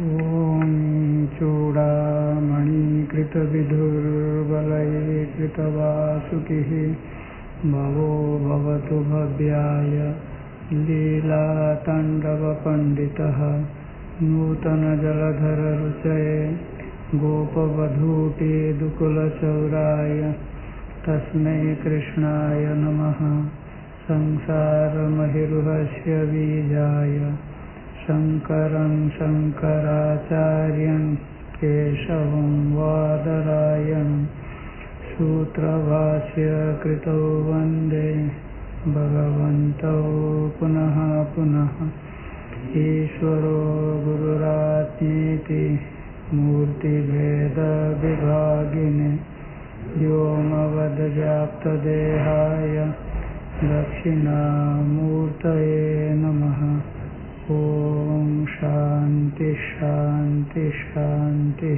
ॐ चूडामणिकृतविधुर्बलये कृतवासुकिः भवो भवतु भव्याय लीलाताण्डवपण्डितः नूतनजलधररुचये गोपवधूटेदुकुलचौराय तस्मै कृष्णाय नमः। संसारमहिरुहस्य बीजाय शङ्करं शङ्कराचार्यं केशवं वादरायणं सूत्रभाष्य कृतौ वन्दे भगवन्तौ पुनः पुनः। ईश्वरो गुरुरात्मेति मूर्तिभेदविभागिने व्योमवद्व्याप्तदेहाय दक्षिणामूर्तये नमः। ओम शांति शांति शांति।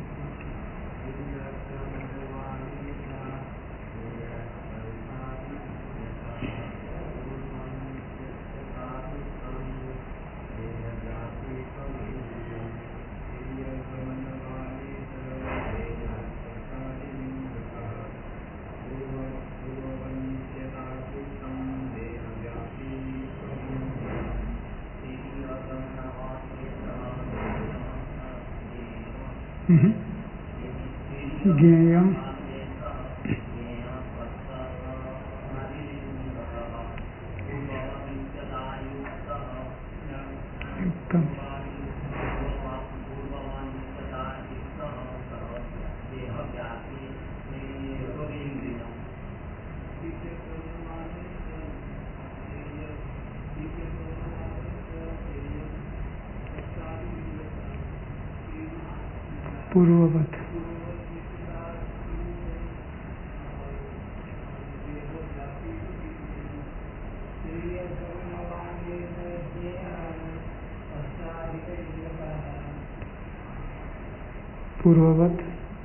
ज्ञेयम् पूर्ववत। पूर्ववत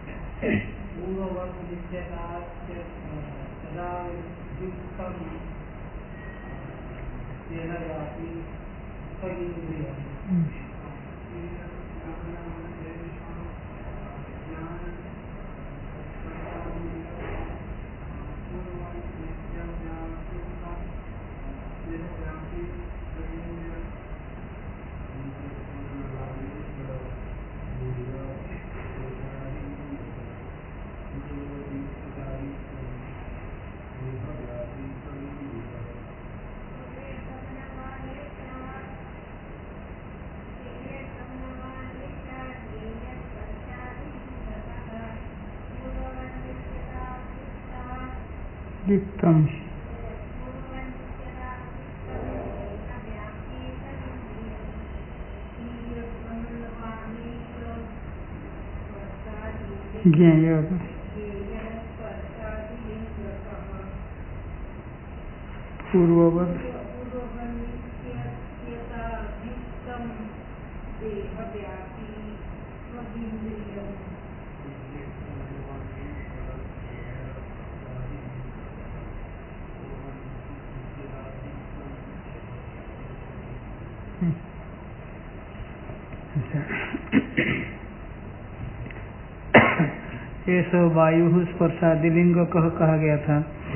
दीप्तम ज्ञेय पूर्ववत ये सब वायु स्पर्शादिलिंग कहा गया था।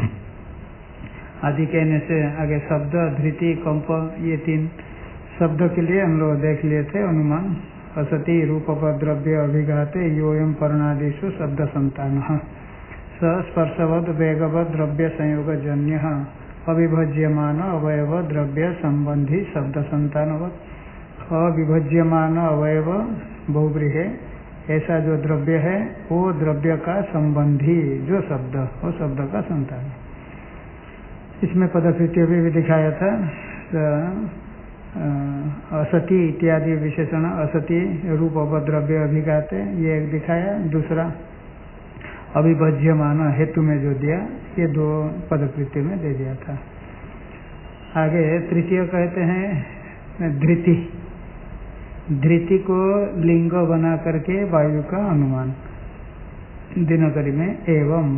आदि कहने से आगे शब्द धृति कंप ये तीन शब्द के लिए हम लोग देख लिए थे अनुमान। असति रूपद्रव्य अभिघाते योयम पर्णादिषु शब्द संतान स स्पर्शवद वेगवद द्रव्य संयोग जन्य अविभज्यमान अवयव द्रव्य संबंधी शब्द संतानवत। अविभज्यमान अवयव बहुब्रीहि ऐसा जो द्रव्य है वो द्रव्य का संबंधी जो शब्द वो शब्द का संतान। इसमें पदकृत्य भी दिखाया था। असति इत्यादि विशेषण असति रूप द्रव्य अभिघाते ये एक दिखाया। दूसरा अविभज्यमान हेतु में जो दिया ये दो पदकृत्य में दे दिया था। आगे तृतीय कहते हैं धृति। धृति को लिंग बना करके वायु का अनुमान। दिनकरी में एवं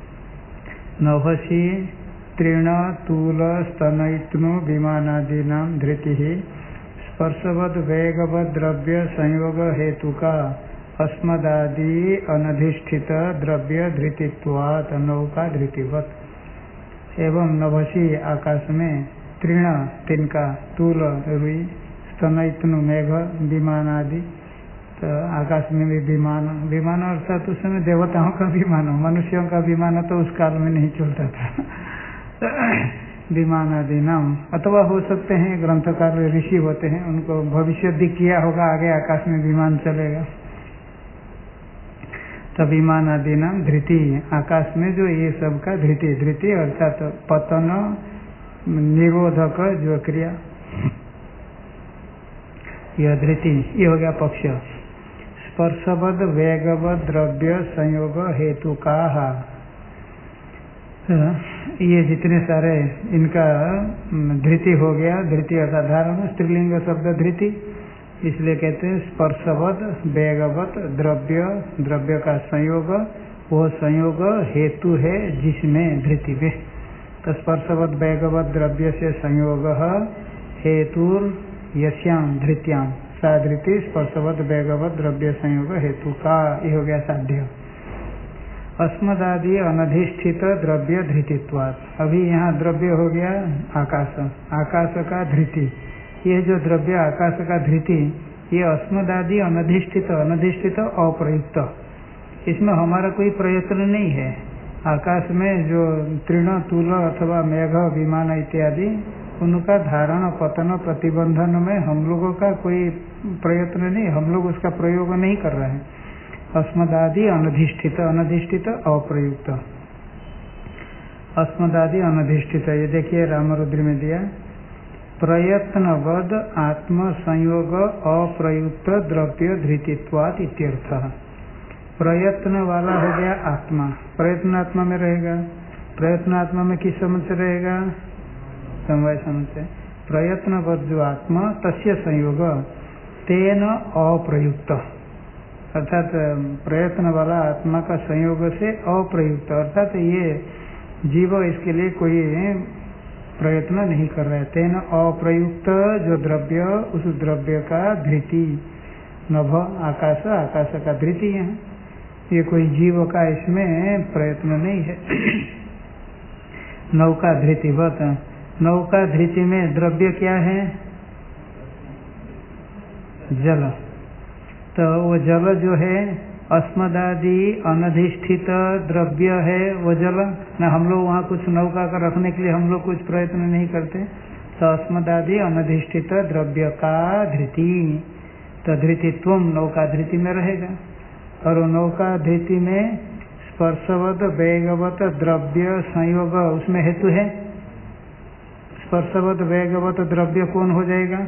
नभसी तृण तूल स्तनयित्नो विमानादीनां धृति स्पर्शवद वेगवद द्रव्य संयोग हेतु का अस्मदादि अनधिष्ठित द्रव्य धृतित्वात् नौका धृतिवत एवं नभसी आकाश में तृण तिनका तूल रुई स्तनयत्नु मेघ विमान आदि। तो आकाश में भी विमान अर्थात उस समय देवताओं का विमान, मनुष्यों का विमान तो उस काल में नहीं चलता था। विमान आदि नाम अथवा हो सकते हैं ग्रंथकार ऋषि होते हैं, उनको भविष्य दिख किया होगा आगे आकाश में विमान चलेगा। तो विमान आदि नाम धृति, आकाश में जो ये सब का धृति, धृति अर्थात पतन निरोधक जो क्रिया, यह धृति, ये हो गया पक्ष। स्पर्शवद वेगवद द्रव्य संयोग हेतु का, ये जितने सारे इनका धृति हो गया, धृति अर्थात धारण, स्त्रीलिंग शब्द धृति, इसलिए कहते हैं स्पर्शवद वेगवत द्रव्य, द्रव्य का संयोग, वो संयोग हेतु है जिसमें धृति में। तो स्पर्शवद वेगवत द्रव्य से संयोग हेतुर यस्याम धृत्याम, सा धृति स्पर्शवद वेगवत द्रव्य संयोग हेतु का, ये हो गया साध्य। अस्मदादि अनधिष्ठित द्रव्य धृतित्वात्, अभी यहाँ द्रव्य हो गया आकाश, आकाश का धृति, ये जो द्रव्य आकाश का धृति, ये अस्मदादि अनधिष्ठित, अनधिष्ठित अप्रयुक्त, इसमें हमारा कोई प्रयत्न नहीं है। आकाश में जो तृण तूल अथवा मेघ विमान इत्यादि, उनका धारण पतन प्रतिबंधन में हम लोगों का कोई प्रयत्न नहीं, हम लोग उसका प्रयोग नहीं कर रहे हैं। अस्मदादि अनधिष्ठित, अनधिष्ठित अप्रयुक्त, अस्मदादि अनधिष्ठित, ये देखिए रामरुद्र में दिया, प्रयत्नवद आत्म संयोग अप्रयुक्त द्रव्य धृतित्वात् इत्यर्थः। प्रयत्न वाला हो गया आत्मा, प्रयत्न आत्मा में रहेगा, प्रयत्न आत्मा में किस समझ से रहेगा, समवाय समझ से। प्रयत्नवद जो आत्मा तस्य संयोग तेन अप्रयुक्त, अर्थात प्रयत्न वाला आत्मा का संयोग से अप्रयुक्त, अर्थात ये जीव इसके लिए कोई प्रयत्न नहीं कर रहा है। तेन अप्रयुक्त जो द्रव्य, उस द्रव्य का धृति, नभ आकाश, आकाश का धृति है, ये कोई जीव का इसमें प्रयत्न नहीं है। नौका धृतिवत, नौका धृति में द्रव्य क्या है, जल, तो वो जल जो है अस्मदादि अनधिष्ठित द्रव्य है, वो जल न, हम लोग वहाँ कुछ नौका का रखने के लिए हम लोग कुछ प्रयत्न नहीं करते, तो अस्मदादि अनधिष्ठित द्रव्य का धृति, तो धृतित्व नौका धृति में रहेगा। और नौका धृति में स्पर्शवद वेगवत द्रव्य संयोग, उसमें हेतु है, स्पर्शवद वेगवत द्रव्य कौन हो जाएगा,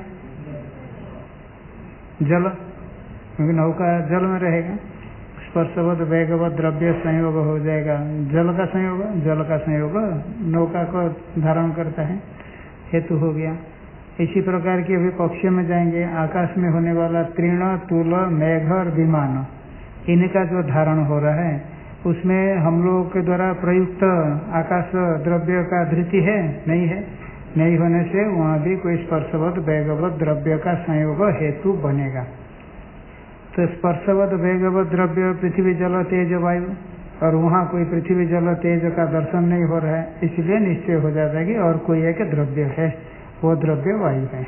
जल, क्योंकि नौका जल में रहेगा। स्पर्शवद वेगवत द्रव्य संयोग हो जाएगा, जल का संयोग, जल का संयोग नौका को धारण करता है, हेतु हो गया। इसी प्रकार की अभी पक्ष में जाएंगे, आकाश में होने वाला तृण तूल मेघ और विमान, इनका जो धारण हो रहा है, उसमें हम लोगों के द्वारा प्रयुक्त आकाश द्रव्य का धृति है, नहीं है, नहीं होने से वहाँ भी कोई स्पर्शवद वेगवत द्रव्य का संयोग हेतु बनेगा। तो स्पर्शवद वेगवत द्रव्य पृथ्वी जल तेज वायु, और वहाँ कोई पृथ्वी जल तेज का दर्शन नहीं हो रहा है, इसलिए निश्चय हो जाता है कि और कोई एक द्रव्य है, वो द्रव्य वायु है।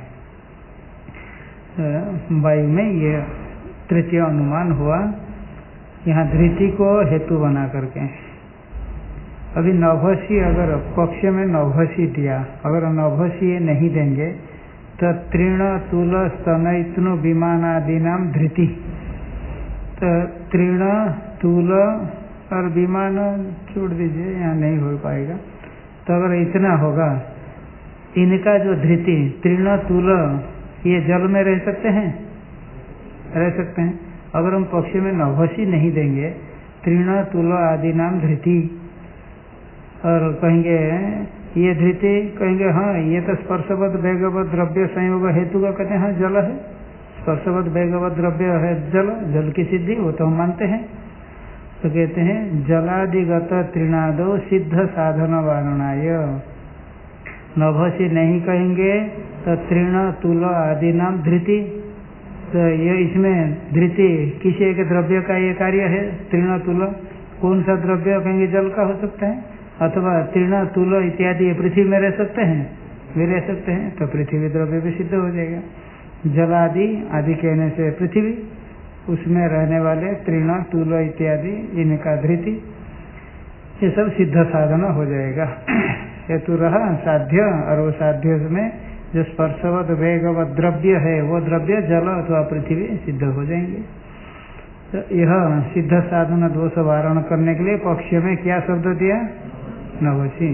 वायु में ये तृतीय अनुमान हुआ, यहाँ धृति को हेतु बना करके। अभी नभसी, अगर पक्ष में नभसी दिया, अगर नभसी नहीं देंगे तो तृण तूल स्तनयत्नु विमान आदि नाम धृति, तो तृण तूल और विमान छोड़ दीजिए, यहाँ नहीं हो पाएगा। तो अगर इतना होगा, इनका जो धृति तृण तूल, ये जल में रह सकते हैं, रह सकते हैं। अगर हम पक्ष में नभसी नहीं देंगे, तृण तूल आदि नाम धृति, और कहेंगे ये धृति, कहेंगे हाँ ये तो स्पर्शवद वेगवत द्रव्य संयोग हेतु का, कहते हैं हाँ जल है, स्पर्शवद वेगवत द्रव्य है जल, जल की सिद्धि वो तो हम मानते हैं। तो कहते हैं जलादिगत तृणादो सिद्ध साधन वारणाय, नभसी नहीं कहेंगे तो तृण तुल आदि नाम धृति। तो ये इसमें धृति किसी एक द्रव्य का ये कार्य है। तृण तुल कौन सा द्रव्य कहेंगे? जल का हो सकता है, अथवा तृण तुल इत्यादि पृथ्वी में रह सकते हैं, भी रह सकते हैं, तो पृथ्वी द्रव्य भी सिद्ध हो जाएगा। जलादि आदि कहने से पृथ्वी, उसमें रहने वाले तृण तुल इत्यादि इनका धृति, ये सब सिद्ध साधन हो जाएगा। हेतु रहा साध्य, और वो साध्य में जो स्पर्शवत वेगवत द्रव्य है वो द्रव्य जल अथवा पृथ्वी सिद्ध हो जाएंगे। तो यह सिद्ध साधन दोष वारण करने के लिए पक्ष में क्या शब्द दिया? नवसी।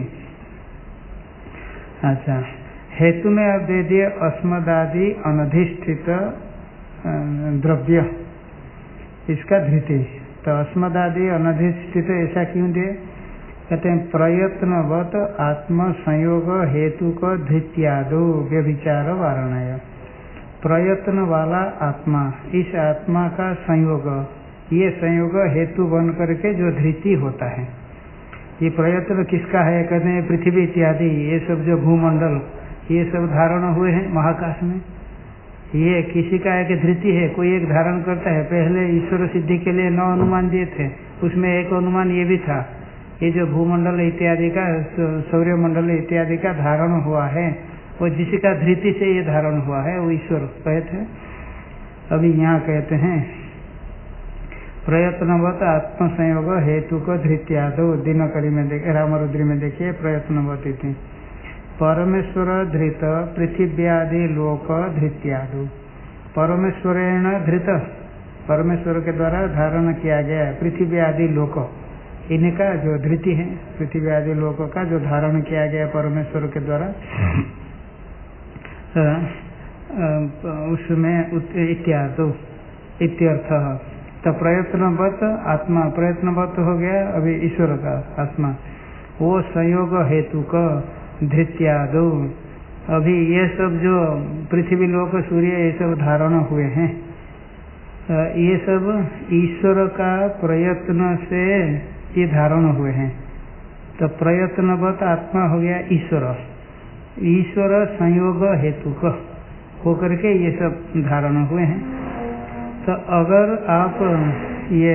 अच्छा, हेतु में अब दे दिए अस्मदादि अनधिष्ठित द्रव्य, इसका धृति। तो अस्मदादि अनधिष्ठित ऐसा क्यों दिए? कहते हैं प्रयत्नवत आत्म संयोग हेतु को धृत्यादो व्यभिचार वारणय। प्रयत्न वाला आत्मा, इस आत्मा का संयोग, ये संयोग हेतु बन करके जो धृति होता है। ये प्रयत्न किसका है? कहते हैं पृथ्वी इत्यादि, ये सब जो भूमंडल ये सब धारण हुए हैं महाकाश में, ये किसी का एक धृति है, कोई एक धारण करता है। पहले ईश्वर सिद्धि के लिए 9 अनुमान दिए थे, उसमें एक अनुमान ये भी था, ये जो भूमंडल इत्यादि का, सौर्य मंडल इत्यादि का धारण हुआ है, वो जिसका धृति से ये धारण हुआ है वो ईश्वर कहते हैं। अभी यहाँ कहते हैं प्रयत्नवत आत्म संयोग हेतु को धृत्यादो, दिनकरी में देखिए, रामरुद्री में देखिए प्रयत्नवत इति परमेश्वर धृत पृथिव्यादि लोक धृत्यादो। परमेश्वरेण धृत, परमेश्वर के द्वारा धारण किया गया है पृथ्वी आदि लोक, इनका जो धृति है, पृथ्वी आदि लोक का जो धारण किया गया परमेश्वर के द्वारा, उसमें इत्यादो इत्यर्थ। तो प्रयत्नवत आत्मा, प्रयत्नवत हो गया अभी ईश्वर का आत्मा, वो संयोग हेतु का धृत्यादो। अभी ये सब जो पृथ्वी लोक सूर्य ये सब धारण हुए हैं, ये सब ईश्वर का प्रयत्न से ये धारण हुए हैं। तो प्रयत्नवत आत्मा हो गया ईश्वर, ईश्वर संयोग हेतु का होकर के ये सब धारण हुए हैं। तो अगर आप ये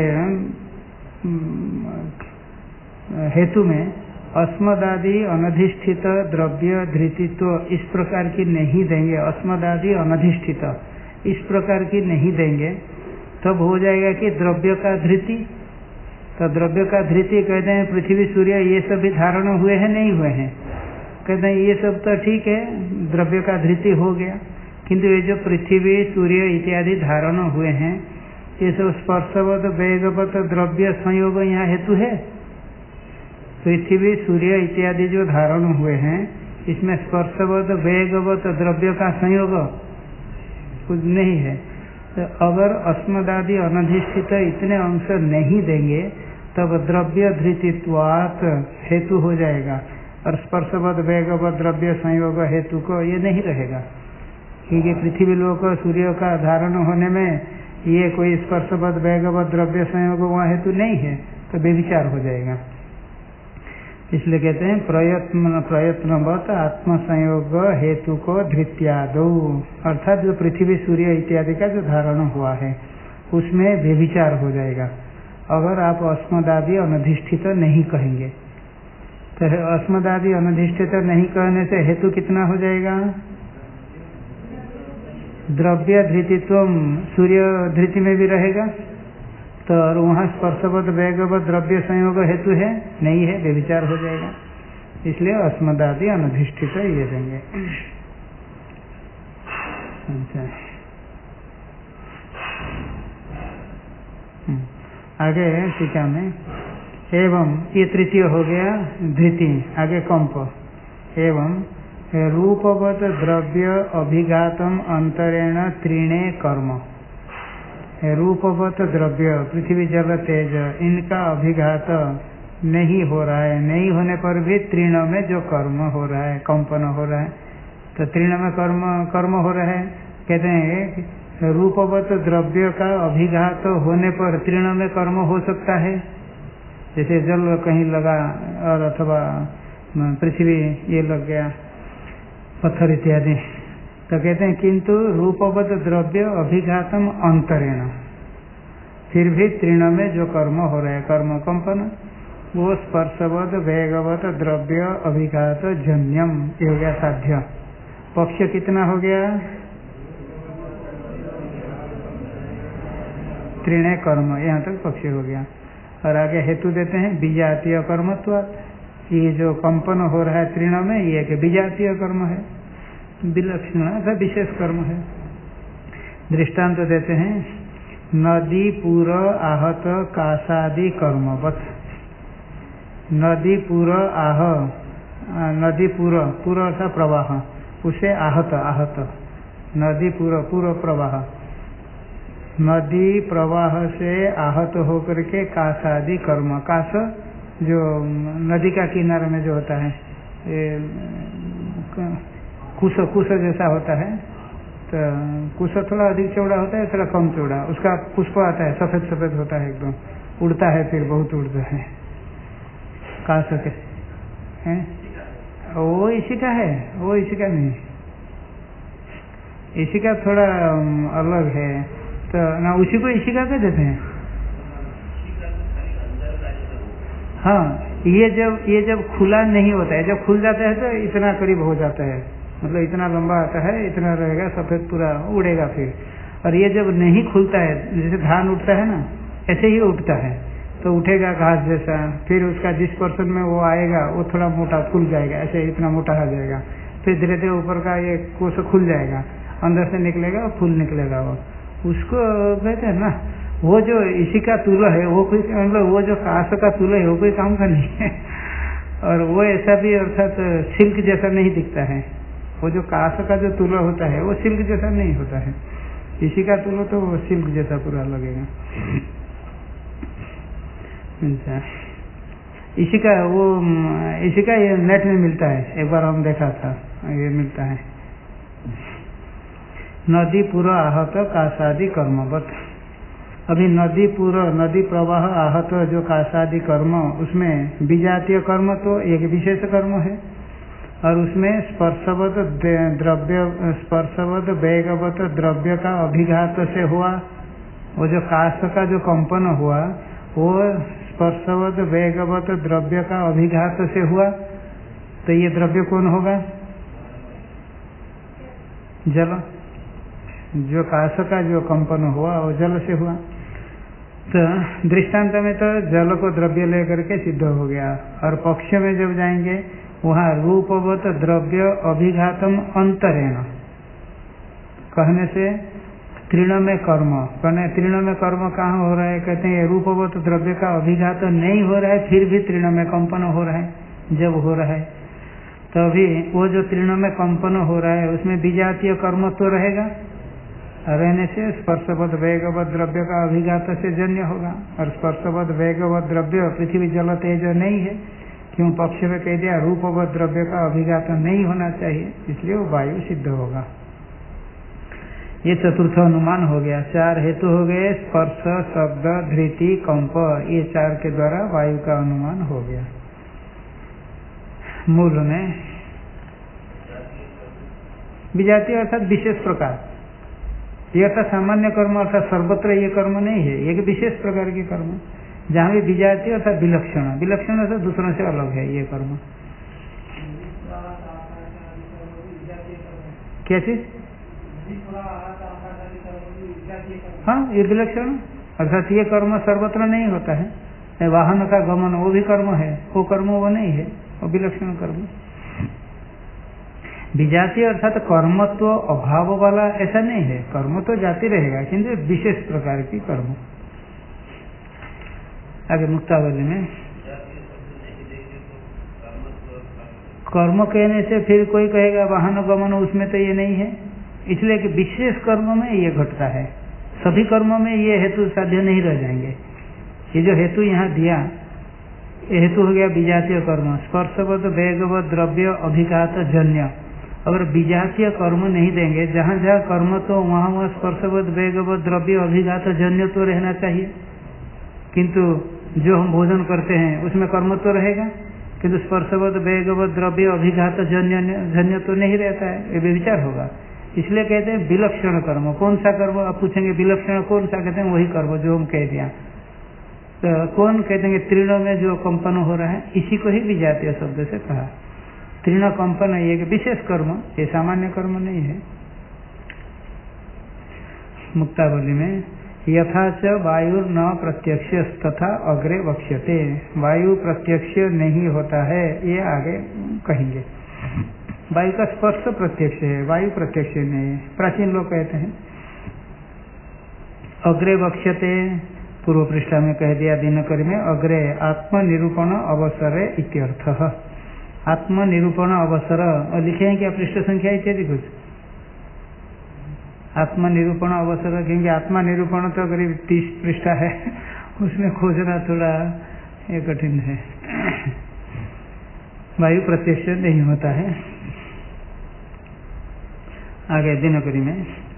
हेतु में अस्मदादि अनधिष्ठित द्रव्य धृतित्व इस प्रकार की नहीं देंगे, अस्मदादि अनधिष्ठित इस प्रकार की नहीं देंगे, तब हो जाएगा कि द्रव्य का धृति। तो द्रव्य का धृति कहते हैं पृथ्वी सूर्य ये सब भी धारण हुए हैं, नहीं हुए हैं? कहते हैं ये सब तो ठीक है, द्रव्य का धृति हो गया, किंतु ये जो पृथ्वी सूर्य इत्यादि धारण हुए हैं, ये सब स्पर्शवत वेगवत द्रव्य संयोग यहाँ हेतु है। पृथ्वी सूर्य इत्यादि जो धारण हुए हैं, इसमें स्पर्शवत वेगवत द्रव्य का संयोग कुछ नहीं है। तो अगर अस्मदादि अनधिष्ठित इतने अंश नहीं देंगे, तब द्रव्य धृतित्वात् हेतु हो जाएगा, और स्पर्शवत वेगवत द्रव्य संयोग हेतु को ये नहीं रहेगा, क्योंकि पृथ्वी लोक सूर्य का धारण होने में ये कोई स्पर्शवत वेगवत द्रव्य संयोग वहाँ हेतु नहीं है, तो बेविचार हो जाएगा। इसलिए कहते हैं प्रयत्नवत आत्म संयोग हेतु को धृत्यादो, अर्थात जो पृथ्वी सूर्य इत्यादि का जो धारण हुआ है उसमें बेविचार हो जाएगा अगर आप अस्मदादि अनधिष्ठित नहीं कहेंगे। तो अस्मदादि अनधिष्ठित नहीं कहने से हेतु कितना हो जाएगा? द्रव्य धृतित्व सूर्य धृति में भी रहेगा, तो और वहाँ स्पर्शवत वेगवत द्रव्य संयोग हेतु है नहीं है, बेविचार हो जाएगा। इसलिए अस्मदादि अनधिष्ठित ये देंगे। अच्छा, आगे टीका में एवं, ये तृतीय हो गया धृति, आगे कंप। एवं रूपवत द्रव्य अभिघातम अंतरेण त्रीणे कर्म। रूपवत द्रव्य पृथ्वी जल तेज इनका अभिघात नहीं हो रहा है, नहीं होने पर भी तृण में जो कर्म हो रहा है, कंपन हो रहा है, तो तृण में कर्म हो रहा है। कहते हैं रूपवत द्रव्य का अभिघात होने पर तृण में कर्म हो सकता है, जैसे जल कहीं लगा और अथवा पृथ्वी ये लग गया, पत्थर इत्यादि। तो कहते हैं किंतु रूपवत द्रव्य अभिघातम अंतरेण, फिर भी तृण में जो कर्म हो रहा है कर्म कंपन, वो स्पर्शवत वेगवत द्रव्य अभिघात जन्यम ये हो गया साध्य। पक्ष कितना हो गया? तृण कर्म, यहाँ तक पक्ष हो गया। और आगे हेतु देते हैं विजातीय कर्मत्वात्, ये जो कंपन हो रहा है तृण में ये कि विजातीय कर्म है, विलक्षण अर्थात विशेष कर्म है। दृष्टांत तो देते हैं नदी पूर आहत कासादि कर्मवत। नदी पूर आह, नदी पूर अर्थात प्रवाह, उसे आहत नदी पूर्व प्रवाह, नदी प्रवाह से आहत होकर के कासादि कर्म, कास जो नदी का किनारे में जो होता है कुश जैसा होता है, तो कुश थोड़ा अधिक चौड़ा होता है, थोड़ा कम चौड़ा, उसका पुष्प आता है सफेद सफेद होता है एकदम, उड़ता है फिर बहुत उड़ता है, कास के हैं वो इसी का है, वो इसी का नहीं, इसी का थोड़ा अलग है। तो ना उसी को इसी का कह देते हैं। हाँ, ये जब खुला नहीं होता है, जब खुल जाता है तो इतना करीब हो जाता है, मतलब इतना लंबा आता है, इतना रहेगा सफेद पूरा उड़ेगा फिर। और ये जब नहीं खुलता है, जैसे धान उठता है ना, ऐसे ही उठता है, तो उठेगा घास जैसा, फिर उसका जिस पर्सन में वो आएगा वो थोड़ा मोटा खुल जाएगा, ऐसे इतना मोटा आ जाएगा, फिर धीरे धीरे ऊपर का ये कोश खुल जाएगा, अंदर से निकलेगा फूल निकलेगा। वो उसको कहते हैं ना, वो जो इसी का तुला है, वो कोई मतलब वो जो काश का तुला है वो कोई काम का नहीं है। और वो ऐसा भी अर्थात सिल्क जैसा नहीं दिखता है, वो जो काश का जो तुला होता है वो सिल्क जैसा नहीं होता है, इसी का तुला तो वो सिल्क जैसा पूरा लगेगा। अच्छा, इसी का वो इसी का ये नेट में मिलता है, एक बार हम देखा था, ये मिलता है नदी पूर्व आहत कासादि कर्मवत। अभी नदी पूर्व नदी प्रवाह आहत जो कासादि कर्म, उसमें विजातीय कर्म तो एक विशेष कर्म है, और उसमें स्पर्शवत द्रव्य, स्पर्शवत वेगवत द्रव्य का अभिघात से हुआ, वो जो काश का जो कंपन हुआ वो स्पर्शवत वेगवत द्रव्य का अभिघात से हुआ, तो ये द्रव्य कौन होगा? जल। जो काश का जो कंपन हुआ वो जल से हुआ। तो दृष्टांत में तो जल को द्रव्य लेकर के सिद्ध हो गया, और पक्ष में जब जाएंगे वहाँ रूपवत द्रव्य अभिघातम अंतरेण कहने से तृण में कर्म, कहने तृण में कर्म कहाँ हो रहा है? कहते हैं रूपवत द्रव्य का अभिघात नहीं हो रहा है, फिर भी तृण में कंपन हो रहा है। जब हो रहा है तभी वो जो तृण में कंपन हो रहा है उसमें विजातीय कर्म तो रहेगा, रहने से स्पर्शवत वेगवत द्रव्य का अभिघात से जन्य होगा। और स्पर्शवत वेगवत द्रव्य पृथ्वी जल तेज नहीं है, क्यों? पक्ष में कह दिया रूपवत द्रव्य का अभिघात नहीं होना चाहिए, इसलिए वो वायु सिद्ध होगा। ये चतुर्थ अनुमान हो गया। चार हेतु हो गए, स्पर्श, शब्द, धृति, कंप, ये चार के द्वारा वायु का अनुमान हो गया। मूल में विजातीय अर्थात विशेष प्रकार, ये अर्थात सामान्य कर्म अर्थात सर्वत्र ये कर्म नहीं है, एक विशेष प्रकार के कर्म, जहाँ भी विजातीय अर्थात विलक्षण, विलक्षण अर्थात दूसरों से अलग है ये कर्म। क्या चीज? हाँ, ये विलक्षण अर्थात ये कर्म सर्वत्र नहीं होता है। वाहन का गमन वो भी कर्म है, वो कर्म वो नहीं है, वो विलक्षण कर्म। विजातीय अर्थात कर्मत्व अभाव वाला ऐसा नहीं है, कर्म तो जाती रहेगा किंतु विशेष प्रकार की कर्म। आगे मुक्तावली में कर्म कहने से फिर कोई कहेगा वाहन गमन उसमें तो ये नहीं है, इसलिए कि विशेष कर्म में ये घटता है, सभी कर्मों में ये हेतु साध्य नहीं रह जाएंगे। ये जो हेतु यहाँ दिया ये हेतु हो गया विजातीय कर्म, स्पर्शवत वेगवत द्रव्य अभिघात जन्य। अगर विजातीय कर्म नहीं देंगे, जहाँ जहाँ कर्म तो वहाँ वहाँ स्पर्शवत वेगवत द्रव्य अभिघात जन्य तो रहना चाहिए, किंतु जो हम भोजन करते हैं उसमें कर्म तो रहेगा, किंतु स्पर्शवत वेगवत द्रव्य अभिघात जन्य तो नहीं रहता है, ये विचार होगा। इसलिए कहते हैं विलक्षण कर्म। कौन सा कर्म आप पूछेंगे, विलक्षण कौन सा, कहते हैं वही कर्म जो हम कह दिया। तो कौन कहते हैं तीर्ण में जो कंपन हो रहा है, इसी को ही विजातीय शब्द से कहा। तीर्ण कंपन ये विशेष कर्म, ये सामान्य कर्म नहीं है। मुक्तावली में यथा च वायु न प्रत्यक्ष तथा अग्रे वक्ष्यते, वायु प्रत्यक्ष नहीं होता है, ये आगे कहेंगे। वायु का स्पर्श प्रत्यक्ष है, वायु प्रत्यक्ष नहीं है, प्राचीन लोग कहते हैं। अग्रे वक्ष्यते पूर्व पृष्ठा में कह दिया दिनकरी में, अग्रे आत्मनिरूपण अवसरे इत्यर्थः। आत्मनिरूपण अवसर और लिखे हैं क्या पृष्ठ संख्या इत्यादि कुछ? आत्मनिरूपण अवसर, क्योंकि आत्मा निरूपण तो करीब 30 पृष्ठा है, उसमें खोजना थोड़ा ये कठिन है। वायु प्रत्यक्ष नहीं होता है। आगे दिनकरी में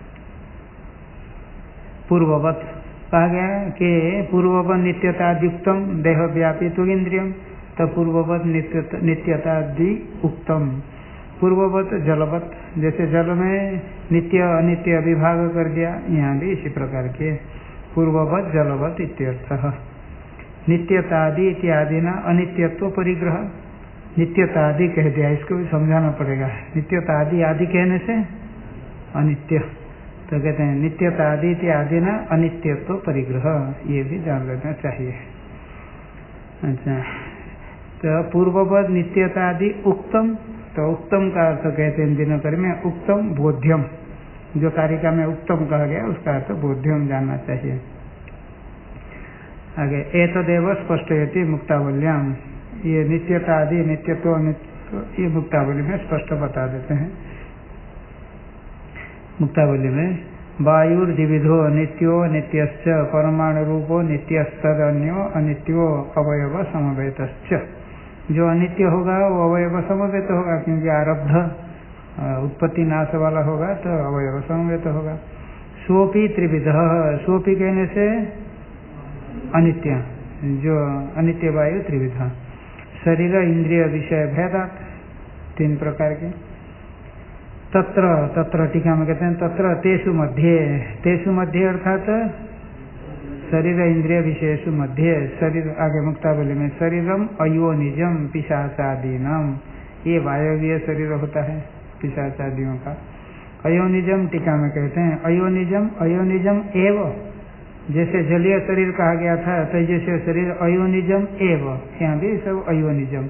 पूर्ववत कहा गया कि पूर्ववत नित्यताद्युक्तम देह व्यापी तो इंद्रियम, तो पूर्ववत नित्यतादि उक्तम। पूर्ववत जलवत, जैसे जल में नित्य अनित्य विभाग कर दिया, यहाँ भी इसी प्रकार के पूर्ववत जलवत इत्यर्थः। नित्यतादि इत्यादि ना अनित्यत्व परिग्रह, नित्यतादि कह दिया, इसको भी समझाना पड़ेगा। नित्यतादि आदि कहने से अनित्य, तो कहते हैं नित्यतादि इत्यादि ना अनित्यत्व परिग्रह, ये भी जान लेना चाहिए। अच्छा, तो पूर्ववत नित्यतादि उक्तम, तो उत्तम का अर्थ कहते हैं दिनकरी में उत्तम बोध्यम, जो कारिका में उत्तम कहा गया उसका अर्थ बोध्यम जानना चाहिए। आगे एतदेव स्पष्टयति मुक्तावल्याम, ये नित्यता आदि नित्यत्व अनित्य ये मुक्तावली में स्पष्ट बता देते हैं। मुक्तावली में वायुर्द्विविधो नित्यो नित्यश्च परमाणु रूपो नित्यस्तदन्यो अनित्यो अवयव समवेतश्च, जो अनित्य होगा वो अवयव समवेत होगा, क्योंकि आरब्ध उत्पत्ति नाश वाला होगा तो अवयव समवेत होगा। सोपी त्रिविध, सोपी कहने से अनित्य, जो अनित्य वायु त्रिविध। शरीर इंद्रिय विषय भेदात, 3 प्रकार के। तत्र, तत्र टीका में कहते हैं तत्र तेषु मध्ये, तेषु मध्ये अर्थात शरीर इंद्रिय विषयसु मध्य, शरीर आगे मुक्तावली में शरीरम अयोनिजम पिशाचादीनम, ये वायवीय शरीर होता है पिशाचादियों का। अयोनिजम टीका में कहते हैं अयोनिजम, अयोनिजम एव, जैसे जलीय शरीर कहा गया था तेजस्वी शरीर अयोनिजम एव, यहाँ भी सब अयोनिजम।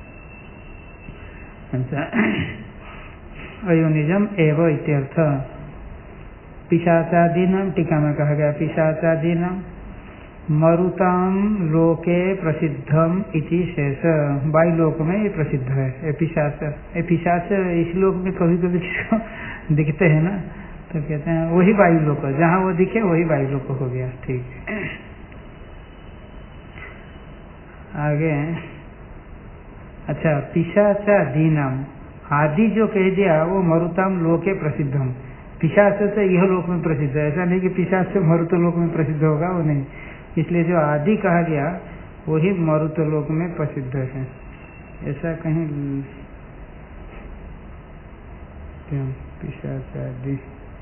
अच्छा, अयोनिजम एव इत्यर्थ। पिशाचादीनम टीका में कहा गया पिशाचादीनम मरुताम लोके प्रसिद्धम इति शेष, वायु लोक में ये प्रसिद्ध है पिशाच। पिशाच इस लोक में कभी कभी दिखते हैं ना, तो कहते हैं वही वायु लोक, जहाँ वो दिखे वही वायु लोक हो गया। ठीक है, आगे अच्छा पिशाचादीनम आदि जो कह दिया वो मरुताम लोके प्रसिद्धम, पिशाच से यह लोक में प्रसिद्ध है, ऐसा नहीं कि पिशाच से मरुत लोक में प्रसिद्ध होगा, वो नहीं। इसलिए जो आदि कहा गया वही मरुत लोक में प्रसिद्ध है, ऐसा कहीं पिशाच आदि।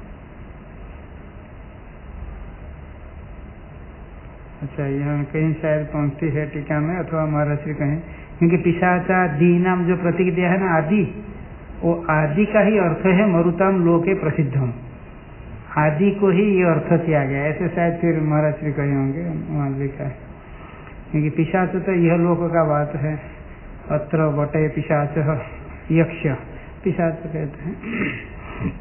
अच्छा, यहाँ कहीं शायद पंक्ति है टीका में अथवा महाराष्ट्र कहीं, क्योंकि पिशाचादि नाम जो प्रतीक दिया है ना आदि, वो आदि का ही अर्थ है मरुताम लोके प्रसिद्धम, आदि को ही ये अर्थ किया गया, ऐसे शायद फिर महाराज श्री कहे होंगे वहां लिखा है। क्योंकि पिशाच तो यह लोक का बात है, अत्र वटे पिशाच यक्ष पिशाच कहते हैं।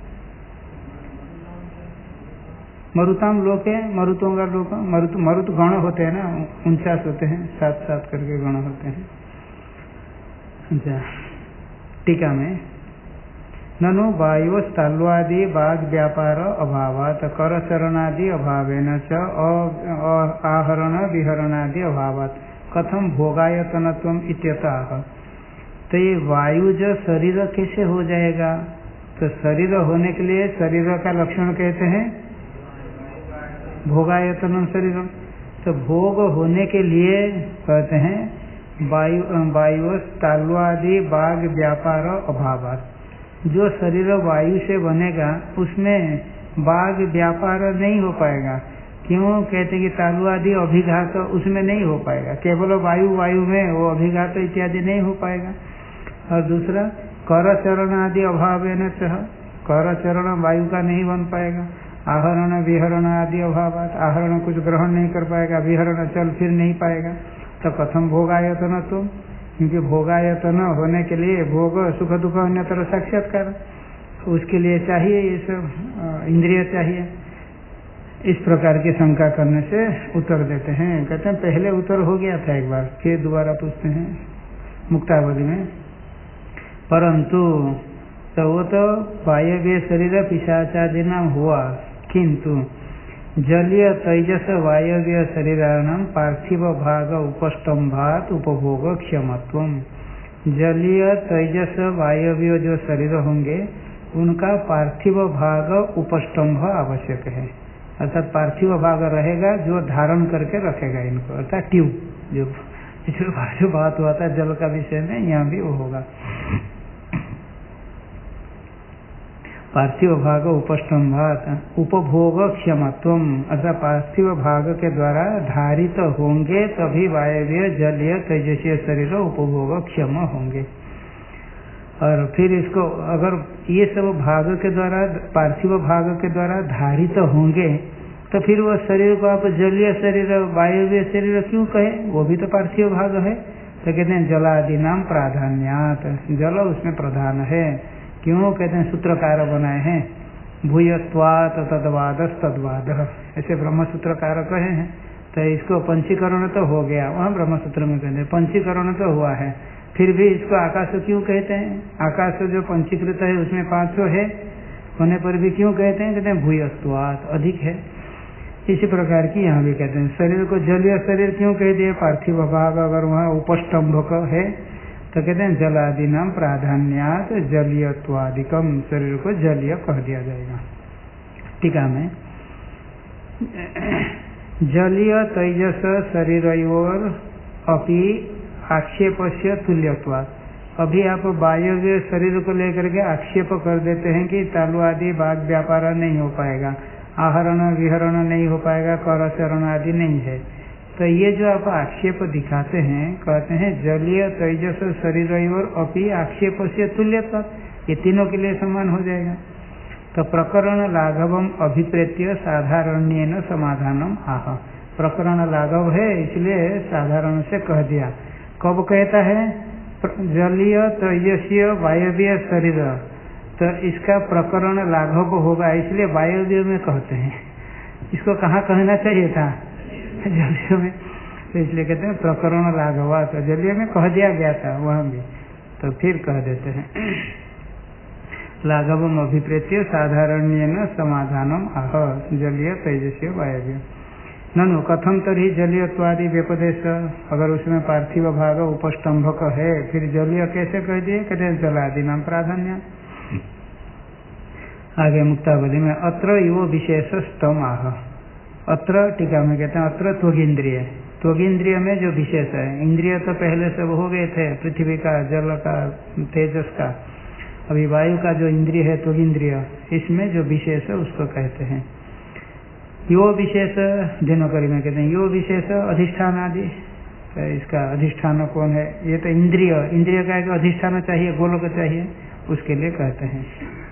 मरुताम लोके, मरुतों का लोक, मरुत गण होते हैं ना, 49 होते हैं, 7-7 करके गण होते हैं। अच्छा, टीका में ननु वायु स्थाल्वादि बाग व्यापार अभावात करचरणादि अभावेन च आहरण विहरणादि अभावात कथम भोगायतनत्वम इत्यतः। तो ये वायु जो शरीर कैसे हो जाएगा, तो शरीर होने के लिए शरीर का लक्षण कहते हैं भोगायतनम शरीरम, तो भोग होने के लिए कहते हैं वायु ताल्वादि बाघ व्यापार अभावात, जो शरीर वायु से बनेगा उसमें बाघ व्यापार नहीं हो पाएगा। क्यों कहते कि तालु आदि अभिघात उसमें नहीं हो पाएगा, केवल वायु में वो अभिघात इत्यादि नहीं हो पाएगा। और दूसरा कर चरण आदि अभाव है न, कर चरण वायु का नहीं बन पाएगा। आहरण विहरण आदि अभाव, आहरण कुछ ग्रहण नहीं कर पाएगा, विहरण चल फिर नहीं पाएगा। तो कथम भोगायतन, तो क्योंकि भोगायतन होने के लिए भोग सुख दुख अन्यतर साक्षात्कार, उसके लिए चाहिए ये सब इंद्रिय चाहिए। इस प्रकार की शंका करने से उत्तर देते हैं। कहते हैं पहले उत्तर हो गया था एक बार, फिर दोबारा पूछते हैं मुक्तावली में। परंतु तो वो तो वायव्य शरीर पिशाचादि नाम हुआ, किंतु जलीय तेजस वायव्य शरीराणाम पार्थिव भाग उपस्तंभात उपभोग क्षमत्वम। जलीय तेजस वायव्य जो शरीर होंगे उनका पार्थिव भाग उपस्तंभ आवश्यक है, अर्थात पार्थिव भाग रहेगा जो धारण करके रखेगा इनको, अर्थात ट्यूब, जो बात हुआ था जल का विषय में, यहाँ भी वो होगा। पार्थिव भाग उपस्तंभात उपभोग क्षमत्वम, अर्थात पार्थिव भाग के द्वारा धारित होंगे तभी वायव्य जलीय तेजसीय शरीर उपभोग क्षम होंगे। और फिर इसको अगर ये सब भाग के द्वारा, पार्थिव भाग के द्वारा धारित होंगे तो फिर वो शरीर को आप जलीय शरीर वायव्य शरीर क्यों कहे, वो भी तो पार्थिव भाग है। तो कहते हैं जलादि नाम प्राधान्यात, जल उसमें प्रधान है। क्यों कहते हैं, सूत्रकार बनाए हैं भूयत्वात् तद्वाद तद्वाद, ऐसे ब्रह्मसूत्रकार कहे हैं। तो इसको पंचीकरण तो हो गया, वहाँ ब्रह्मसूत्र में कहते हैं पंचीकरण तो हुआ है, फिर भी इसको आकाश क्यों कहते हैं। आकाश जो पंचीकृत है उसमें 500 है, होने पर भी क्यों कहते हैं, कहते हैं भूयत्वात् अधिक है। इसी प्रकार की यहाँ भी कहते हैं शरीर को जलीय शरीर क्यों कह दिए, पार्थिव भाग अगर वहाँ उपस्तंभक है तो कहते हैं जलादि नाम प्राधान्यात जलीयत्वादिकम, शरीर को जलीय कह दिया जाएगा। टीका में जलीय तेजस शरीरयोर अपि आक्षेपस्य तुल्यत्वात्। अभी आप वायव्य शरीर को लेकर के आक्षेप कर देते हैं कि तालु आदि बाघ व्यापार नहीं हो पाएगा, आहरण विहरण नहीं हो पाएगा, कर चरण आदि नहीं है। तो ये जो आप आक्षेप दिखाते हैं, कहते हैं जलीय तेजस शरीर और अपि आक्षेप से तुल्यत्व, ये तीनों के लिए समान हो जाएगा। तो प्रकरण लाघवम अभिप्रेत्य साधारण्येन समाधानम आह, प्रकरण लाघव है इसलिए साधारण से कह दिया। कब कहता है, जलीय तेजसीय वायव्य शरीर, तो इसका प्रकरण लाघव होगा इसलिए वायव्य में कहते हैं। इसको कहाँ कहना चाहिए था, जलीय में, तो इसलिए कहते हैं प्रकरण लाघवा, तो जलीय में कह दिया गया था वहाँ भी, तो फिर कह देते हैं लाघवम अभिप्रेत्य साधारण्येन समाधानम आह जलीय तेजसीय वायव्य। ननु कथम तरी जलीयत्वादि व्यपदेश, अगर उसमें पार्थिव भाग उपस्तंभक है फिर जलीय कैसे कह दिए, कहते हैं जलादि नाम प्राधान्य। आगे मुक्तावली में अत्र यो विशेष स्तम आह, अत्र टीका में कहते हैं अत्र त्वगिंद्रिय, त्वगिंद्रिय में जो विशेष है, इंद्रिय तो पहले सब हो गए थे, पृथ्वी का, जल का, तेजस का, अभी वायु का जो इंद्रिय है त्वगिंद्रिय, इसमें जो विशेष है उसको कहते हैं यो विशेष। दिनोकरी में कहते हैं यो विशेष अधिष्ठान आदि, तो इसका अधिष्ठान कौन है, ये तो इंद्रिय, इंद्रिय का एक अधिष्ठान चाहिए, गोलक चाहिए, उसके लिए कहते हैं।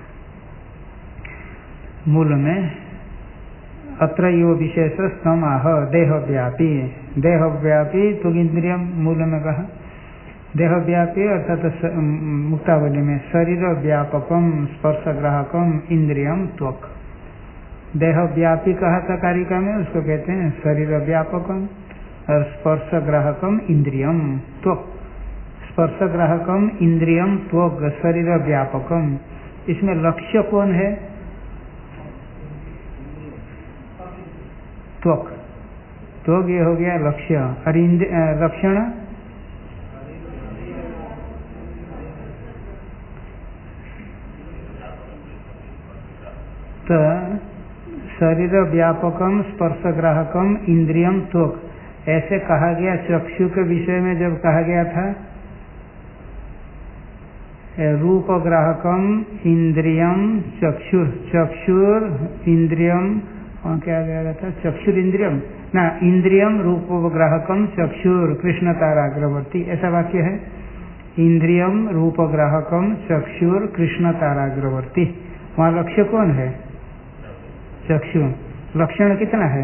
मूल में अत्र यो विशेष स्तम आह देहव्यापी, देहव्यापी त्वगिंद्रियम मूल में कहा, देहव्यापी अर्थात मुक्तावली में शरीर व्यापकम स्पर्शग्राहकम इंद्रियम त्वक, देहव्यापी कहा था कारिका में, उसको कहते हैं शरीर व्यापकम और स्पर्शग्राहकम इंद्रियम त्वक, स्पर्शग्राहकम इंद्रियम त्वक शरीर व्यापकम। इसमें लक्ष्य कौन है, त्वक, त्वक ये हो गया लक्ष्य, और लक्षण तो शरीर व्यापकम स्पर्शग्राहकम इंद्रियम त्वक, ऐसे कहा गया चक्षु के विषय में जब कहा गया था रूप ग्राहकम इंद्रियम चक्षुर चक्षुर इंद्रियम और क्या गया था चक्षुर इंद्रियम ना इंद्रियम रूप ग्राहकम चक्षुर कृष्ण ताराग्रवर्ती ऐसा वाक्य है। इंद्रियम रूप ग्राहकम चक्षुर कृष्ण ताराग्रवर्ती वहाँ लक्ष्य कौन है चक्षु। लक्षण कितना है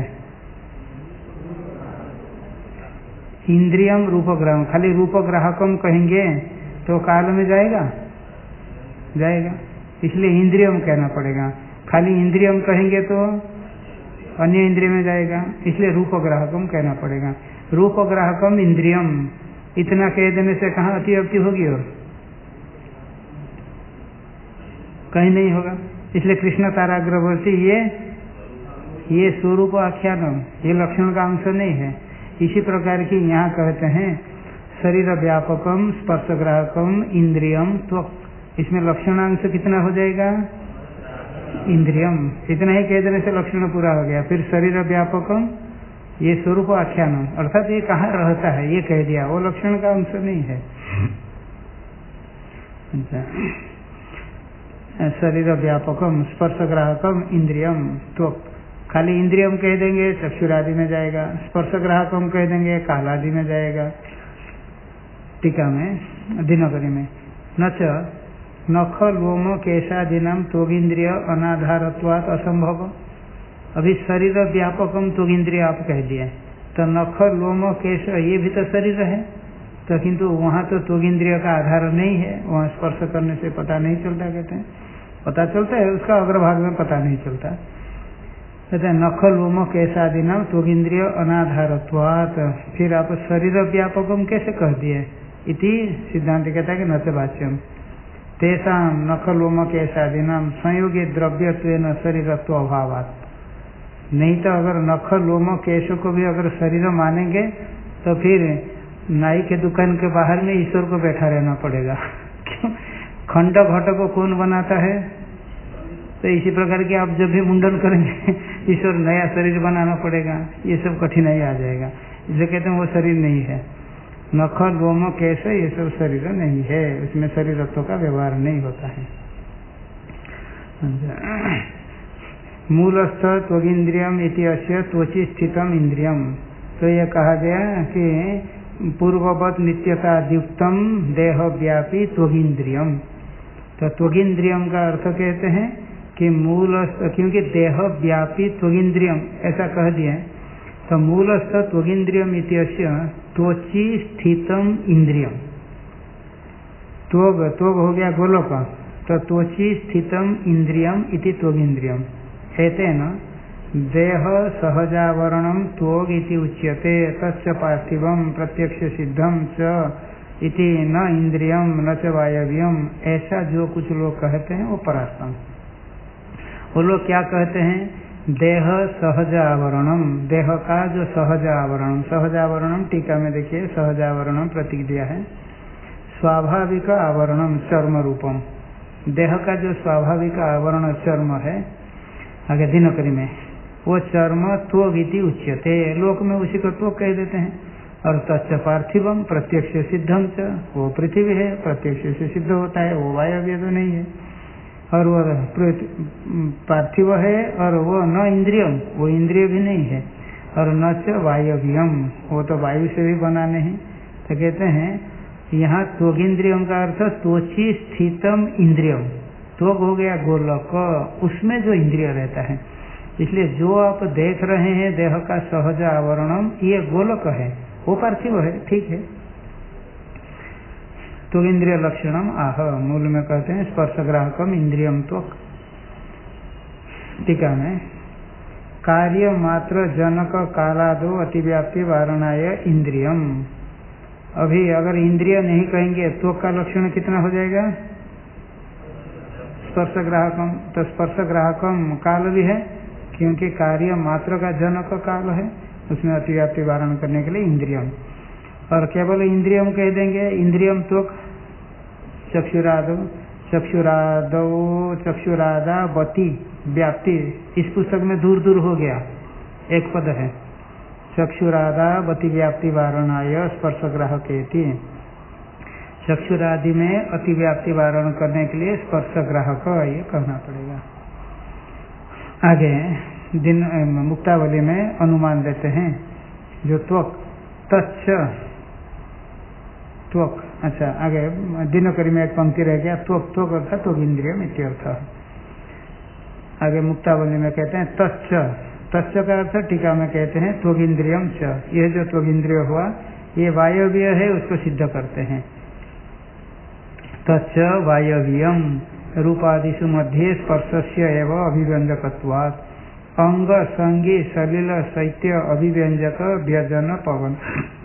इंद्रियम रूप ग्राहक खाली रूप ग्राहकम कहेंगे तो काल में जाएगा इसलिए इंद्रियम कहना पड़ेगा। खाली इंद्रियम कहेंगे तो अन्य इंद्रिय में जाएगा इसलिए रूप ग्राहकम कहना पड़ेगा। रूप ग्राहकम इंद्रियम इतना कह देने से कहाँ अति होगी और कहीं नहीं होगा। इसलिए कृष्ण ताराग्रवर्ती ये स्वरूप आख्यानम ये लक्षण का अंश नहीं है। इसी प्रकार की यहाँ कहते हैं शरीर व्यापकम स्पर्शग्राहकम इंद्रियम त्वक इसमें लक्षणांश कितना हो जाएगा इंद्रियम इतना ही कह देने से लक्षण पूरा हो गया। फिर शरीर व्यापकम ये स्वरूप आख्यानम अर्थात ये कहाँ रहता है ये कह दिया वो लक्षण का अंश नहीं है। शरीर व्यापकम स्पर्शग्राहकम इंद्रियम त्वक खाली इंद्रियम कह देंगे चक्षुरादि में जाएगा। स्पर्शग्राहकम कह देंगे कालादि में जाएगा। टीका में दिनकरी में नच नख लोम केशादीनाम त्वगिंद्रिय अनाधारत्वात् असंभव। अभी शरीर व्यापकम त्वगिंद्रिय आप कह दिए तो नख लोम केश ये भी तो शरीर है तो किंतु वहाँ तो त्वगिंद्रिय का आधार नहीं है। वहाँ स्पर्श करने से पता नहीं चलता कहते हैं पता चलता है उसका अग्रभाग में पता नहीं चलता। कहते हैं नख लोम केशादीनाम त्वगिंद्रिय अनाधारत्वात् फिर आप शरीर व्यापकम कैसे कह दिए इति सिद्धांत कहता है कि न च वाच्यम तेषा नख लोम केशादीनाम संयोगे द्रव्यत्वेन शरीरत्व अभावात्। नहीं तो अगर नख लोम केश को भी अगर शरीर मानेंगे तो फिर नाई के दुकान के बाहर में ईश्वर को बैठा रहना पड़ेगा। खंड घट को कौन बनाता है तो इसी प्रकार की आप जब भी मुंडन करेंगे ईश्वर नया शरीर बनाना पड़ेगा ये सब कठिनाई आ जाएगा। इसे कहते हैं वो शरीर नहीं है। नख लोम केश ये सब शरीर नहीं है उसमें शरीरत्व का व्यवहार नहीं होता है। मूलस्थ त्वगिंद्रियम इति अस्य त्वचि स्थितम इंद्रियम तो यह कहा गया कि पूर्ववत नित्यता युक्तम देह व्यापी त्वगिंद्रियम। तो त्वगिंद्रियम का अर्थ कहते हैं कि मूलस्थ क्योंकि देह व्यापी त्वगिंद्रियम ऐसा कह दिया तो मूलस्थ त्वगिंद्रियम इत्यस्य त्वचि स्थितम इंद्रियम। त्वग हो गया गोलोक तो त्वचि स्थितम इंद्रियम इति त्वगिंद्रियम एतेन देह सहजावरणम त्वग इति उच्यते तच्च पार्थिवम प्रत्यक्ष सिद्धम च इति न इंद्रियम न च वायव्यम। ऐसा जो कुछ लोग कहते हैं वो परास्तम। वो लोग क्या कहते हैं देह सहज आवरणम देह का जो सहज आवरणम टीका में देखिए सहज आवरणम प्रतीक दिया है स्वाभाविक आवरणम चर्म रूपम। देह का जो स्वाभाविक आवरण चर्म है आगे दिनकरी में वो चर्म त्वग इति उच्यते लोक में उसी को त्वग कह देते हैं। और तच्च पार्थिवम प्रत्यक्ष सिद्धम च वो पृथ्वी है प्रत्यक्ष से सिद्ध होता है वो वायव्य तो नहीं है। और वो पार्थिव है और वो न इंद्रियम वो इंद्रिय भी नहीं है और न च वायव्यम वो तो वायु से भी बना नहीं। तो कहते हैं यहाँ त्वगिंद्रियम का अर्थ त्वचि स्थितम इंद्रियम। त्वग हो गया गोलक उसमें जो इंद्रिय रहता है। इसलिए जो आप देख रहे हैं देह का सहज आवरणम ये गोलक है वो पार्थिव है ठीक है। त्वगिंद्रिय लक्षणम आह मूल में कहते हैं स्पर्शग्राहकम इंद्रियम त्वक। टीका में कार्य मात्र जनक कालादो अतिव्याप्ति वारणाय इंद्रियम। अभी अगर इंद्रिय नहीं कहेंगे त्वक का लक्षण कितना हो जाएगा स्पर्शग्राहकम। तो स्पर्शग्राहकम काल भी है क्योंकि कार्य मात्र का जनक काल है उसमें अतिव्याप्ति वारण करने के लिए इंद्रियम। और केवल इंद्रियम कह देंगे इंद्रियम त्वक चक्षुरादो चक्षुरादावती व्याप्ति इस पुस्तक में दूर दूर हो गया एक पद है चक्षुरादा अतिव्याप्ति वारणाय स्पर्शग्राहकेति। चक्षुरादि में अतिव्याप्ति वारण करने के लिए स्पर्शग्राहक ये कहना पड़ेगा। आगे दिन मुक्तावली में अनुमान देते हैं जो त्वक तच्च त्वक। अच्छा, आगे दिनकरी में एक पंक्ति रह गया, त्वक त्वक अर्थात त्वक इंद्रियम इत्यर्थ। आगे मुक्तावली में कहते हैं तच्च, तच्च का अर्थ टीका में कहते हैं त्वक इंद्रियम च। यह जो त्वक इंद्रिय हुआ ये वायव्य है, उसको सिद्ध करते हैं। तच्च वायव्यम रूपादिषु मध्ये स्पर्शस्य एव अभिव्यंजकत्वात् अंग संगी सलिल शैत्य अभिव्यंजक व्यजन पवन।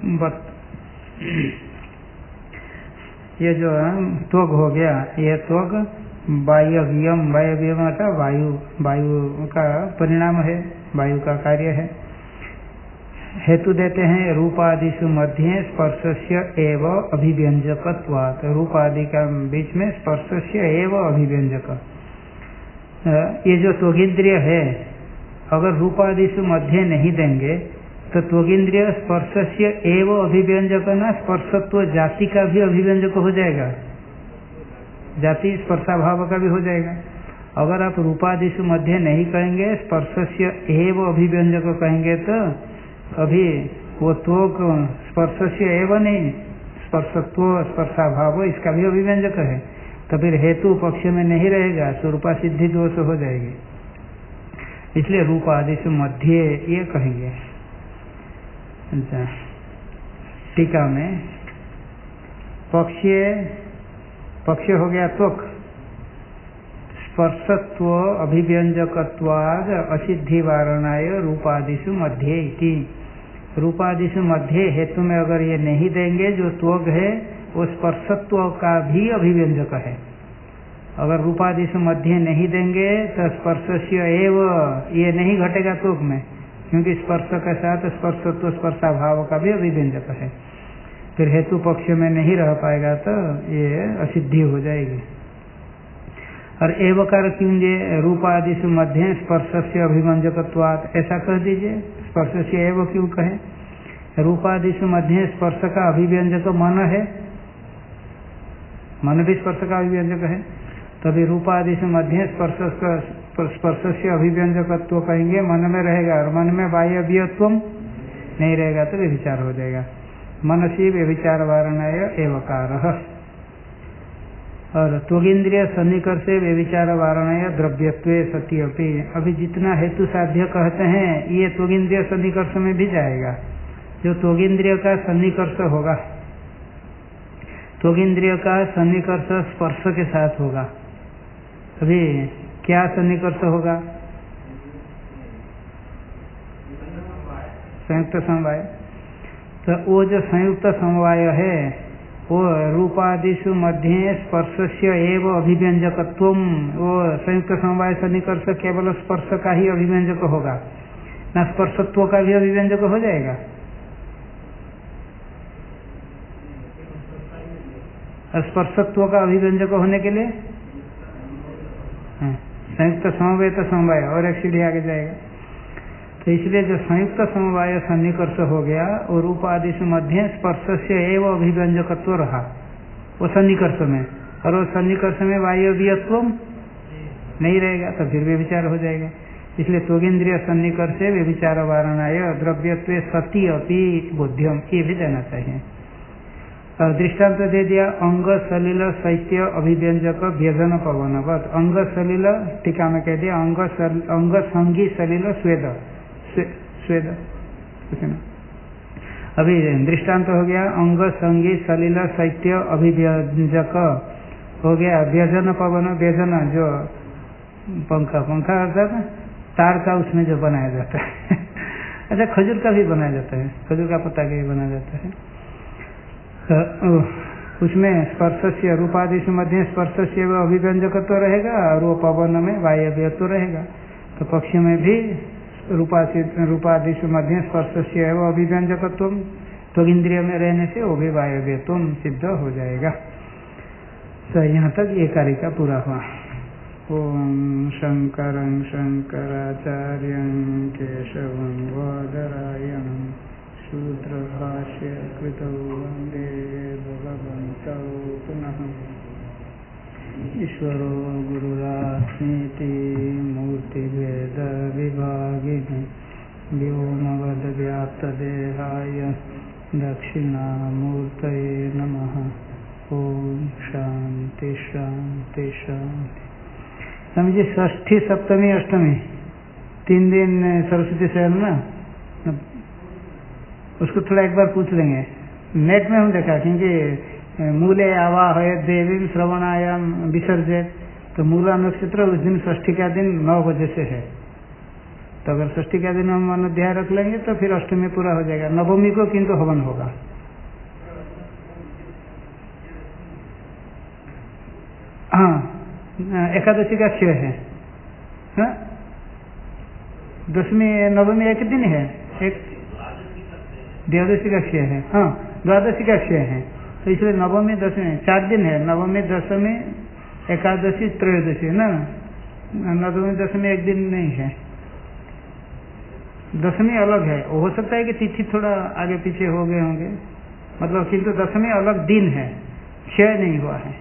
ये जो त्वग हो गया, यह त्वग वायव्यम, वायव्यम अर्थात वायु, वायु का परिणाम है, वायु का कार्य है। हेतु देते हैं रूपादिषु मध्ये स्पर्शस्य एव अभिव्यंजकत्वात्। रूपादि का बीच में स्पर्शस्य एव अभिव्यंजक। ये जो त्वगिंद्रिय है अगर रूपादिषु मध्य नहीं देंगे तो त्वगिंद्रिय स्पर्शस्य एव अभिव्यंजक ना स्पर्शत्व जाति का भी अभिव्यंजक हो जाएगा, जाति स्पर्शाभाव का भी हो जाएगा। अगर आप रूपादिषु मध्य नहीं कहेंगे स्पर्शस्य एव अभिव्यंजक कहेंगे तो अभी वो त्वक स्पर्शस्य एव नहीं, स्पर्शत्व स्पर्शाभाव इसका भी अभिव्यंजक है, तो फिर हेतु पक्ष में नहीं रहेगा, स्वरूपा सिद्धि दोष हो जाएगी। इसलिए रूपादिषु मध्य ये कहेंगे। अच्छा, टीका में पक्ष हो गया त्वक, स्पर्शत्व अभिव्यंजकत्वाद असिद्धि वारणाय रूपादिषु मध्य इति। रूपादिषु मध्य हेतु में अगर ये नहीं देंगे जो त्वग है वो स्पर्शत्व का भी अभिव्यंजक है। अगर रूपादिषु मध्य नहीं देंगे तो स्पर्शस्य एव ये नहीं घटेगा त्वग में, क्योंकि स्पर्श के साथ स्पर्शत्व स्पर्शाभाव का भी अभिव्यंजक है। फिर हेतु पक्ष में नहीं रह पाएगा तो ये असिद्धि हो जाएगी। और एवकार क्यों दिए, रूपादिषु मध्य स्पर्शस्य अभिव्यंजकत्वात् ऐसा कह दीजिए, स्पर्शस्य एव क्यों कहे। रूपादिषु मध्य स्पर्श का अभिव्यंजक मन है, मन भी स्पर्श का अभिव्यंजक है, तभी रूपादिषु मध्य स्पर्शस्य अभिव्यंजकत्व कहेंगे, मन में रहेगा, और मन में वायव्यत्व नहीं रहेगा तो व्यभिचार हो जाएगा। मनसी व्यभिचार वारणाय एवकारः। और त्वगिंद्रिय सन्निकर्ष व्यभिचार वारणाय द्रव्यत्वे सति अपि। अभी जितना हेतु साध्य कहते हैं ये त्वगिंद्रिय सन्निकर्ष में भी जाएगा। जो त्वगिंद्रिय का सन्निकर्ष होगा, त्वगिंद्रिय का सन्निकर्ष स्पर्श के साथ होगा। अभी क्या सन्निकर्ष होगा, संयुक्त समवाय। तो वो जो संयुक्त समवाय है वो रूपादिषु मध्य स्पर्शस्य एव अभिव्यंजकत्व, वो संयुक्त समवाय सन्निकर्ष केवल स्पर्श का ही अभिव्यंजक होगा ना, स्पर्शत्व का भी अभिव्यंजक हो जाएगा। स्पर्शत्व का अभिव्यंजक होने के लिए संयुक्त समवाय तो समवाय और एक सीढ़ी आगे जाएगा। तो इसलिए जो संयुक्त समवाय सन्निकर्ष हो गया वो रूपादिषु मध्य स्पर्शस्य एव अभिव्यंजकत्व रहा वो सन्निकर्ष में, और वो सन्निकर्ष में वायव्यत्व नहीं रहेगा तो फिर व्यभिचार हो जाएगा। इसलिए त्वगिंद्रिय सन्निकर्ष व्यभिचार वारणाय द्रव्यत्वे सति अपि बोध्यम, ये भी देना चाहिए। दृष्टांत दे दिया अंग सलिल शैत्य अभिव्यंजक व्यजन पवनवत। अंग सलिल टीका में कह दिया अंग संगी सलिल स्वेद, स्वेद अभी दृष्टांत हो गया अंग संगी सलिल शैत्य अभिव्यंजक हो गया व्यजन पवन। व्यजन जो पंखा, पंखा अर्थात तार का उसमें जो बनाया जाता है अच्छा, खजूर का भी बनाया जाता है, खजूर का पत्ता का भी बनाया जाता है। उसमें स्पर्शस्य रूपादिषु मध्य स्पर्शस्य अभिव्यंजकत्व रहेगा और वो पवन में वायव्यत्व रहेगा। तो पक्ष में भी रूपादिषु मध्य स्पर्शस्य एवं अभिव्यंजकत्व त्वगिंद्रिय में रहने से वो भी वायव्यत्व सिद्ध हो जाएगा। तो यहाँ तक ये कार्य का पूरा हुआ। ओम शंकरं शंकराचार्यं केशवं बादरायणं शूद्रभाष्य कृतौ वन्दे भगवन्तौ पुनः। ईश्वरो गुरुरात्मेति मूर्तिभेदविभागिने व्योमवद्व्याप्तदेहाय दक्षिणामूर्तये नमः। ओम शांति शांति शांति। समझिए षष्ठी सप्तमी अष्टमी 3 दिन सरस्वती शयन ना, उसको थोड़ा एक बार पूछ लेंगे। नेट में हम देखा क्योंकि मूले आवाहय देवी श्रवणायाम विसर्जय, तो मूला नक्षत्र उस दिन षष्ठी का दिन 9 बजे से है। तो अगर षष्ठी का दिन हम अनुध्याय रख लेंगे तो फिर अष्टमी पूरा हो जाएगा। नवमी को किंतु हवन होगा। हाँ, एकादशी का क्षय है। हाँ? दशमी नवमी एक दिन है, एक द्वादशी का क्षय है। हाँ, द्वादशी का क्षय है, तो इसलिए नवमी दशमी 4 दिन है। नवमी दशमी एकादशी त्रयोदशी ना, नवमी दशमी एक दिन नहीं है। दशमी अलग है। हो सकता है कि तिथि थोड़ा आगे पीछे हो गए होंगे, मतलब किंतु दशमी अलग दिन है, क्षय नहीं हुआ है।